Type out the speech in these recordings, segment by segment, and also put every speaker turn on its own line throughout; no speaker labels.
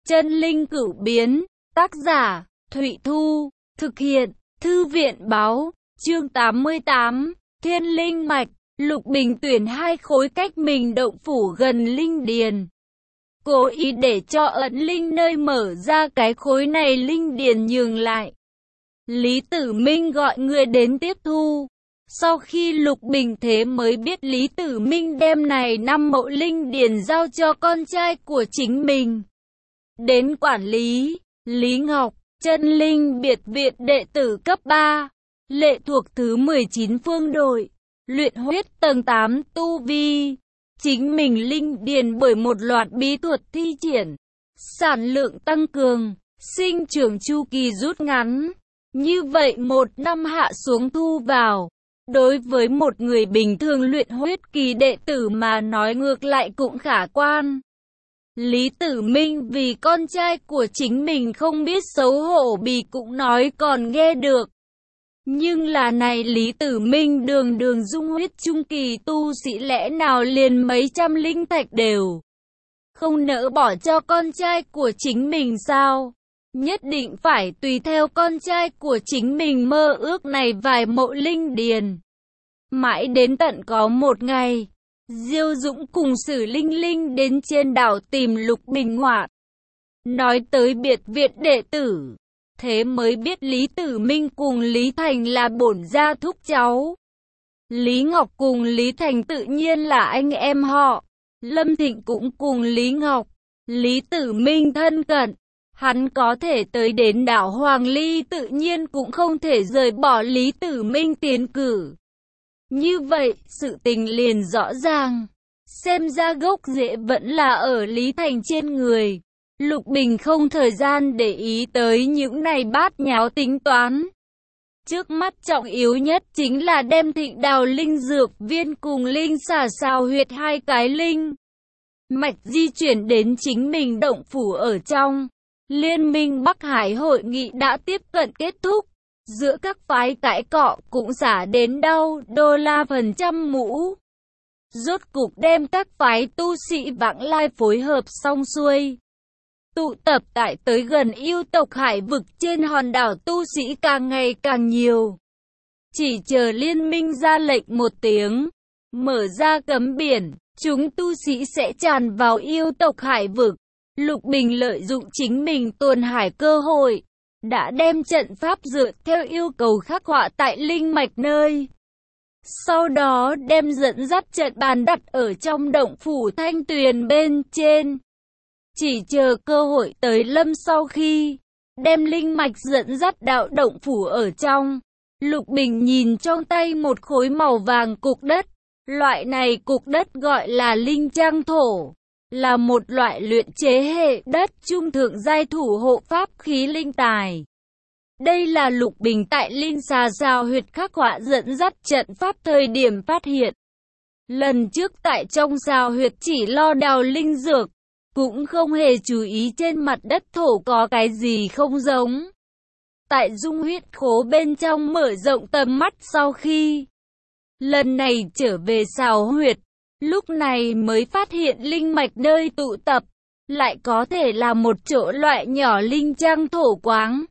Chân linh cửu biến, tác giả, Thụy Thu, thực hiện, Thư viện báo, chương 88, Thiên Linh Mạch, Lục Bình tuyển 2 khối cách mình động phủ gần linh điền. Cố ý để cho ẩn linh nơi mở ra cái khối này linh điền nhường lại. Lý Tử Minh gọi người đến tiếp thu. Sau khi Lục Bình thế mới biết Lý Tử Minh đem này 5 mẫu linh điền giao cho con trai của chính mình. Đến quản lý, Lý Ngọc, Chân Linh Biệt Viện đệ tử cấp 3, lệ thuộc thứ 19 phương đội, luyện huyết tầng 8 tu vi. Chính mình linh điền bởi một loạt bí thuật thi triển, sản lượng tăng cường, sinh trưởng chu kỳ rút ngắn. Như vậy 1 năm hạ xuống thu vào, đối với một người bình thường luyện huyết kỳ đệ tử mà nói ngược lại cũng khả quan. Lý Tử Minh vì con trai của chính mình không biết xấu hổ bì cũng nói còn nghe được. Nhưng là này Lý Tử Minh đường đường dung huyết trung kỳ tu sĩ lẽ nào liền mấy trăm linh thạch đều không nỡ bỏ cho con trai của chính mình sao? Nhất định phải tùy theo con trai của chính mình mơ ước này vài mộ linh điền. Mãi đến tận có một ngày, Diêu Dũng cùng Sử Linh Linh đến trên đảo tìm Lục Bình ngoạn. Nói tới biệt viện đệ tử, thế mới biết Lý Tử Minh cùng Lý Thành là bổn gia thúc cháu. Lý Ngọc cùng Lý Thành tự nhiên là anh em họ. Lâm Thịnh cũng cùng Lý Ngọc, Lý Tử Minh thân cận. Hắn có thể tới đến đảo Hoàng Ly tự nhiên cũng không thể rời bỏ Lý Tử Minh tiến cử. Như vậy, sự tình liền rõ ràng. Xem ra gốc rễ vẫn là ở Lý Thành trên người. Lục Bình không thời gian để ý tới những này bát nháo tính toán. Trước mắt trọng yếu nhất chính là đem Thịnh Đào linh dược viên cùng linh xà xào huyệt 2 cái linh mạch di chuyển đến chính mình động phủ ở trong. Liên minh Bắc Hải hội nghị đã tiếp cận kết thúc. Giữa các phái cãi cọ cũng xả đến đâu đô la phần trăm mũ. Rốt cục đem các phái tu sĩ vãng lai phối hợp xong xuôi. Tụ tập tại tới gần yêu tộc hải vực trên hòn đảo tu sĩ càng ngày càng nhiều. Chỉ chờ liên minh ra lệnh một tiếng, mở ra cấm biển, chúng tu sĩ sẽ tràn vào yêu tộc hải vực. Lục Bình lợi dụng chính mình tuần hải cơ hội, đã đem trận pháp dựa theo yêu cầu khắc họa tại linh mạch nơi. Sau đó đem dẫn dắt trận bàn đặt ở trong động phủ Thanh Tuyền bên trên. Chỉ chờ cơ hội tới lâm sau khi đem linh mạch dẫn dắt đạo động phủ ở trong. Lục Bình nhìn trong tay một khối màu vàng cục đất. Loại này cục đất gọi là linh trang thổ. Là một loại luyện chế hệ đất trung thượng giai thủ hộ pháp khí linh tài. Đây là Lục Bình tại linh xà xào huyệt khắc họa dẫn dắt trận pháp thời điểm phát hiện. Lần trước tại trong xào huyệt chỉ lo đào linh dược, cũng không hề chú ý trên mặt đất thổ có cái gì không giống. Tại dung huyết khố bên trong mở rộng tầm mắt sau khi lần này trở về xào huyệt, lúc này mới phát hiện linh mạch nơi tụ tập, lại có thể là một chỗ loại nhỏ linh trang thổ quáng.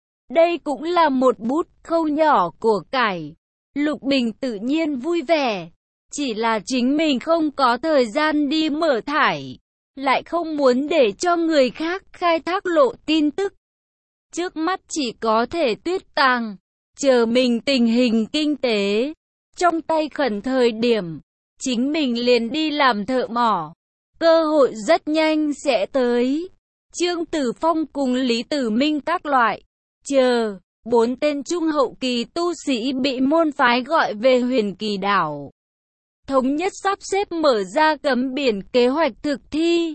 Đây cũng là một bút khâu nhỏ của cải. Lục Bình tự nhiên vui vẻ, chỉ là chính mình không có thời gian đi mở thải, lại không muốn để cho người khác khai thác lộ tin tức. Trước mắt chỉ có thể tuyết tàng, chờ mình tình hình kinh tế trong tay khẩn thời điểm, chính mình liền đi làm thợ mỏ. Cơ hội rất nhanh sẽ tới. Trương Tử Phong cùng Lý Tử Minh các loại. Chờ, 4 tên trung hậu kỳ tu sĩ bị môn phái gọi về Huyền Kỳ đảo. Thống nhất sắp xếp mở ra cấm biển kế hoạch thực thi.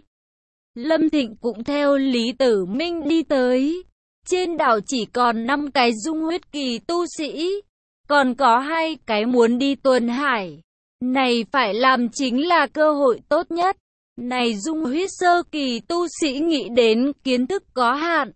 Lâm Thịnh cũng theo Lý Tử Minh đi tới. Trên đảo chỉ còn 5 cái dung huyết kỳ tu sĩ. Còn có 2 cái muốn đi tuần hải. Này phải làm chính là cơ hội tốt nhất. Này dung huyết sơ kỳ tu sĩ nghĩ đến kiến thức có hạn.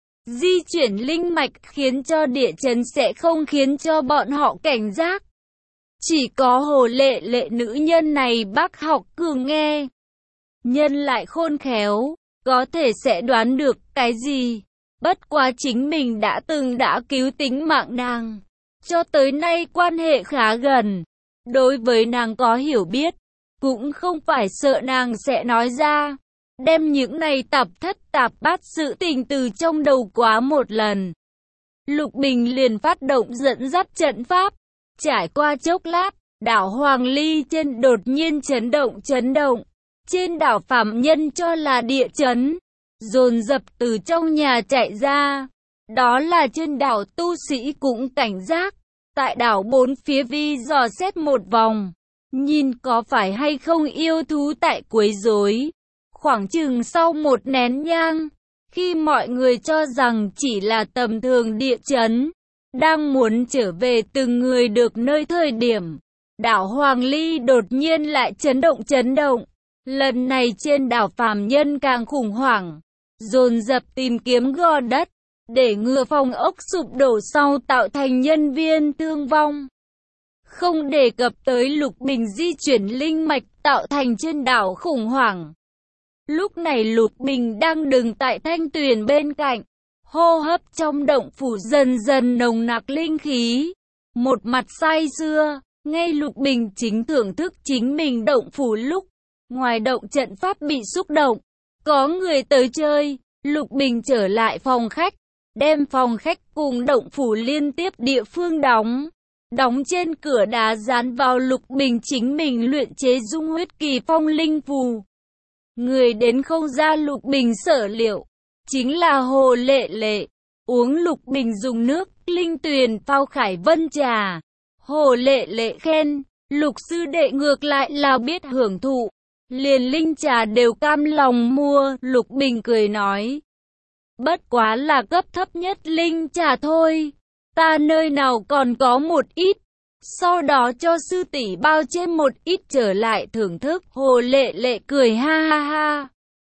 Di chuyển linh mạch khiến cho địa chấn sẽ không khiến cho bọn họ cảnh giác. Chỉ có Hồ Lệ Lệ nữ nhân này bác học cường nghe. Nhân lại khôn khéo, có thể sẽ đoán được cái gì. Bất quá chính mình đã cứu tính mạng nàng. Cho tới nay quan hệ khá gần. Đối với nàng có hiểu biết, cũng không phải sợ nàng sẽ nói ra. Đem những này tạp thất tạp bát sự tình từ trong đầu quá một lần. Lục Bình liền phát động dẫn dắt trận pháp. Trải qua chốc lát, đảo Hoàng Ly trên đột nhiên chấn động. Trên đảo phạm nhân cho là địa chấn, dồn dập từ trong nhà chạy ra. Đó là trên đảo tu sĩ cũng cảnh giác. Tại đảo bốn phía vi dò xét một vòng, nhìn có phải hay không yêu thú tại quấy rối. Khoảng chừng sau một nén nhang, khi mọi người cho rằng chỉ là tầm thường địa chấn, đang muốn trở về từng người được nơi thời điểm, đảo Hoàng Ly đột nhiên lại chấn động. Lần này trên đảo phàm nhân càng khủng hoảng, dồn dập tìm kiếm gò đất, để ngừa phòng ốc sụp đổ sau tạo thành nhân viên thương vong. Không đề cập tới Lục Bình di chuyển linh mạch tạo thành trên đảo khủng hoảng. Lúc này Lục Bình đang đứng tại thanh tuyền bên cạnh, hô hấp trong động phủ dần dần nồng nặc linh khí. Một mặt say sưa, ngay Lục Bình chính thưởng thức chính mình động phủ lúc, ngoài động trận pháp bị xúc động, có người tới chơi. Lục Bình trở lại phòng khách, đem phòng khách cùng động phủ liên tiếp địa phương đóng trên cửa đá dán vào Lục Bình chính mình luyện chế dung huyết kỳ phong linh phù. Người đến không ra Lục Bình sở liệu, chính là Hồ Lệ Lệ. Uống Lục Bình dùng nước linh tuyền phao Khải Vân trà. Hồ Lệ Lệ khen, Lục sư đệ ngược lại là biết hưởng thụ, liền linh trà đều cam lòng mua. Lục Bình cười nói, bất quá là cấp thấp nhất linh trà thôi, ta nơi nào còn có một ít, sau đó cho sư tỷ bao trên một ít trở lại thưởng thức. Hồ Lệ Lệ cười ha ha,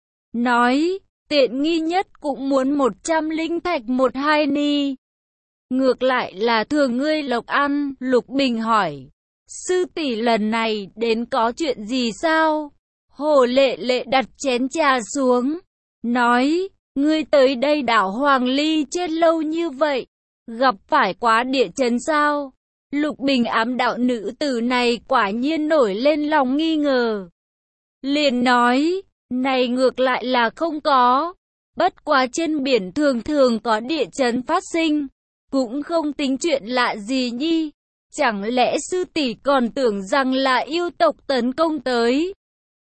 nói, tiện nghi nhất cũng muốn 100 linh thạch 1-2 ni. Ngược lại là thừa ngươi lộc ăn. Lục Bình hỏi, sư tỷ lần này đến có chuyện gì sao? Hồ Lệ Lệ đặt chén trà xuống, nói, ngươi tới đây đảo Hoàng Ly chết lâu như vậy, gặp phải quá địa chấn sao? Lục Bình ám đạo nữ tử này quả nhiên nổi lên lòng nghi ngờ. Liền nói, này ngược lại là không có, bất quá trên biển thường thường có địa chấn phát sinh, cũng không tính chuyện lạ gì nhi. Chẳng lẽ sư tỷ còn tưởng rằng là yêu tộc tấn công tới?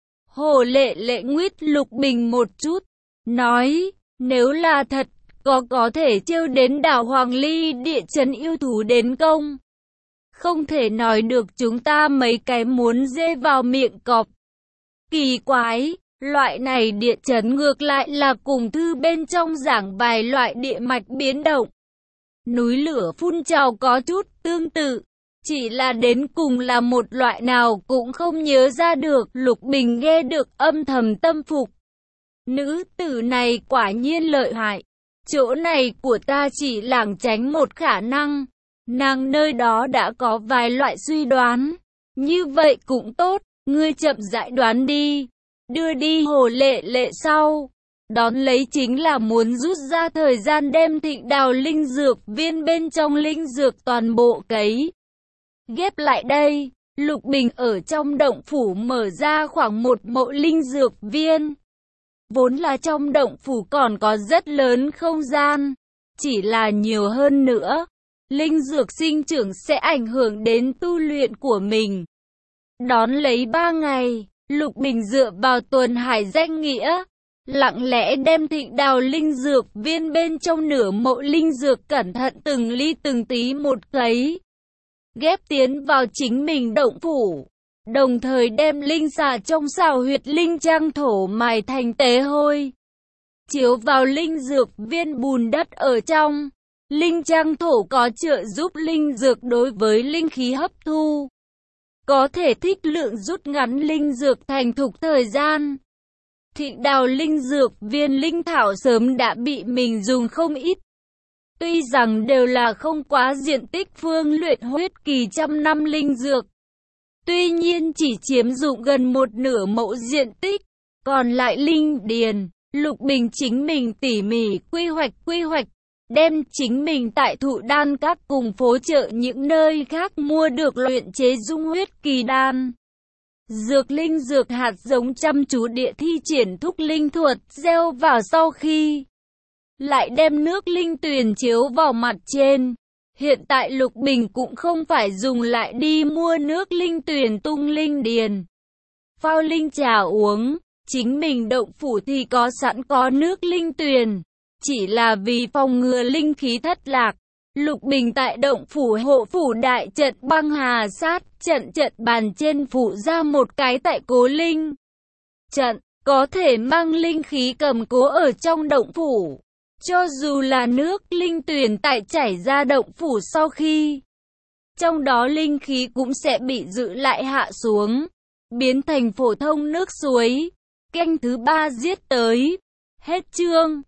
Hồ Lệ Lệ nguyết Lục Bình một chút, nói, nếu là thật, có thể trêu đến đảo Hoàng Ly địa chấn yêu thú đến công. Không thể nói được chúng ta mấy cái muốn dê vào miệng cọp. Kỳ quái, loại này địa chấn ngược lại là cùng thư bên trong giảng vài loại địa mạch biến động. Núi lửa phun trào có chút tương tự, chỉ là đến cùng là một loại nào cũng không nhớ ra được. Lục Bình nghe được âm thầm tâm phục. Nữ tử này quả nhiên lợi hại. Chỗ này của ta chỉ lảng tránh một khả năng. Nàng nơi đó đã có vài loại suy đoán. Như vậy cũng tốt, ngươi chậm rãi đoán đi. Đưa đi Hồ Lệ Lệ sau. Đón lấy chính là muốn rút ra thời gian đem Thịnh Đào linh dược viên bên trong linh dược toàn bộ cấy ghép lại đây. Lục Bình ở trong động phủ mở ra khoảng một mộ linh dược viên. Vốn là trong động phủ còn có rất lớn không gian, chỉ là nhiều hơn nữa, linh dược sinh trưởng sẽ ảnh hưởng đến tu luyện của mình. Đón lấy 3 ngày, Lục Bình dựa vào tuần hải danh nghĩa, lặng lẽ đem Thịnh Đào linh dược viên bên trong nửa mộ linh dược cẩn thận từng ly từng tí một cấy ghép tiến vào chính mình động phủ, đồng thời đem linh xà trong xào huyệt linh trang thổ mài thành tế hôi, chiếu vào linh dược viên bùn đất ở trong. Linh trang thổ có trợ giúp linh dược đối với linh khí hấp thu, có thể thích lượng rút ngắn linh dược thành thục thời gian. Thịnh Đào linh dược viên linh thảo sớm đã bị mình dùng không ít. Tuy rằng đều là không quá diện tích phương luyện huyết kỳ trăm năm linh dược, tuy nhiên chỉ chiếm dụng gần một nửa mẫu diện tích, còn lại linh điền, Lục Bình chính mình tỉ mỉ quy hoạch, đem chính mình tại Thụ Đan Các cùng phố chợ những nơi khác mua được luyện chế dung huyết kỳ đan. Dược linh dược hạt giống chăm chú địa thi triển thúc linh thuật, gieo vào sau khi lại đem nước linh tuyền chiếu vào mặt trên. Hiện tại Lục Bình cũng không phải dùng lại đi mua nước linh tuyền tung linh điền, phao linh trà uống, chính mình động phủ thì có sẵn có nước linh tuyền. Chỉ là vì phòng ngừa linh khí thất lạc, Lục Bình tại động phủ hộ phủ đại trận băng hà sát trận bàn trên phủ ra một cái tại cố linh trận, có thể mang linh khí cầm cố ở trong động phủ. Cho dù là nước linh tuyền tại chảy ra động phủ sau khi, trong đó linh khí cũng sẽ bị giữ lại hạ xuống, biến thành phổ thông nước suối. Canh thứ 3 giết tới. Hết chương.